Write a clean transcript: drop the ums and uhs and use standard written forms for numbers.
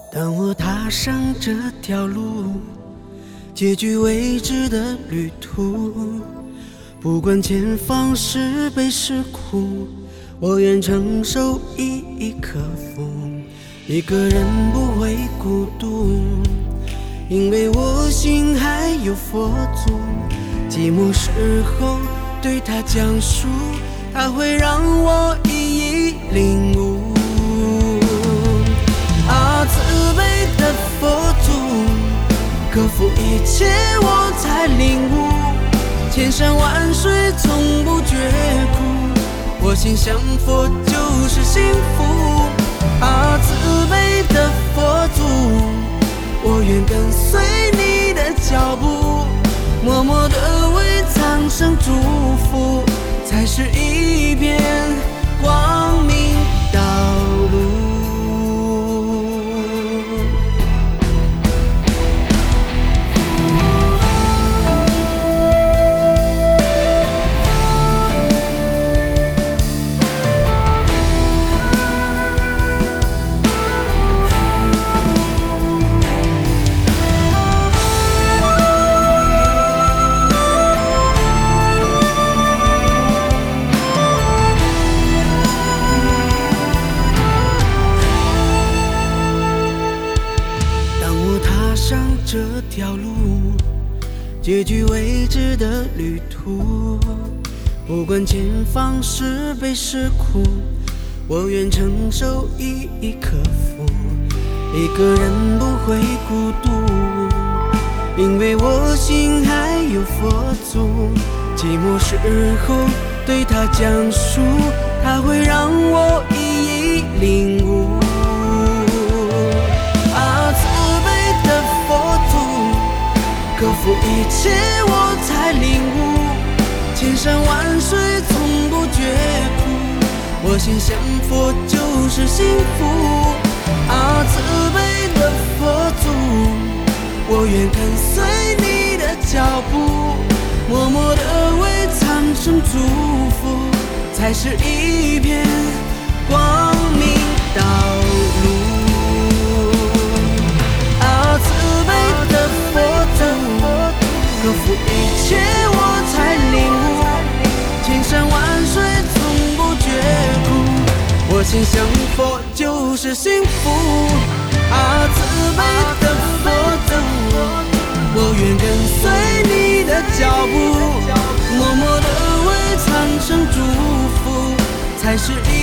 当我踏上这条路，结局未知的旅途，不管前方是悲是苦，我愿承受一颗福。一个人不会孤独，因为我心还有佛祖。寂寞时候对他讲述，他会让我一一领悟。慈悲的佛祖，克服一切我才领悟，千山万水从不觉苦，我心向佛就是幸福。慈悲的佛祖，我愿跟随你的脚步，默默地为苍生祝福，才是一片光明道路。上这条路，结局未知的旅途，不管前方是悲是苦，我愿承受一颗福。一个人不会孤独，因为我心还有佛祖。寂寞时候对他讲述，他会让我一一领悟。克服一切我才领悟，千山万水从不觉苦，我心向佛就是幸福。慈悲的佛祖，我愿跟随你的脚步，默默地为苍生祝福，才是一片光明道路。慈悲的佛祖，克服一切我才领悟，千山万水从不觉苦，我心向佛就是幸福。慈悲的佛祖，我愿跟随你的脚步，默默地为苍生祝福，才是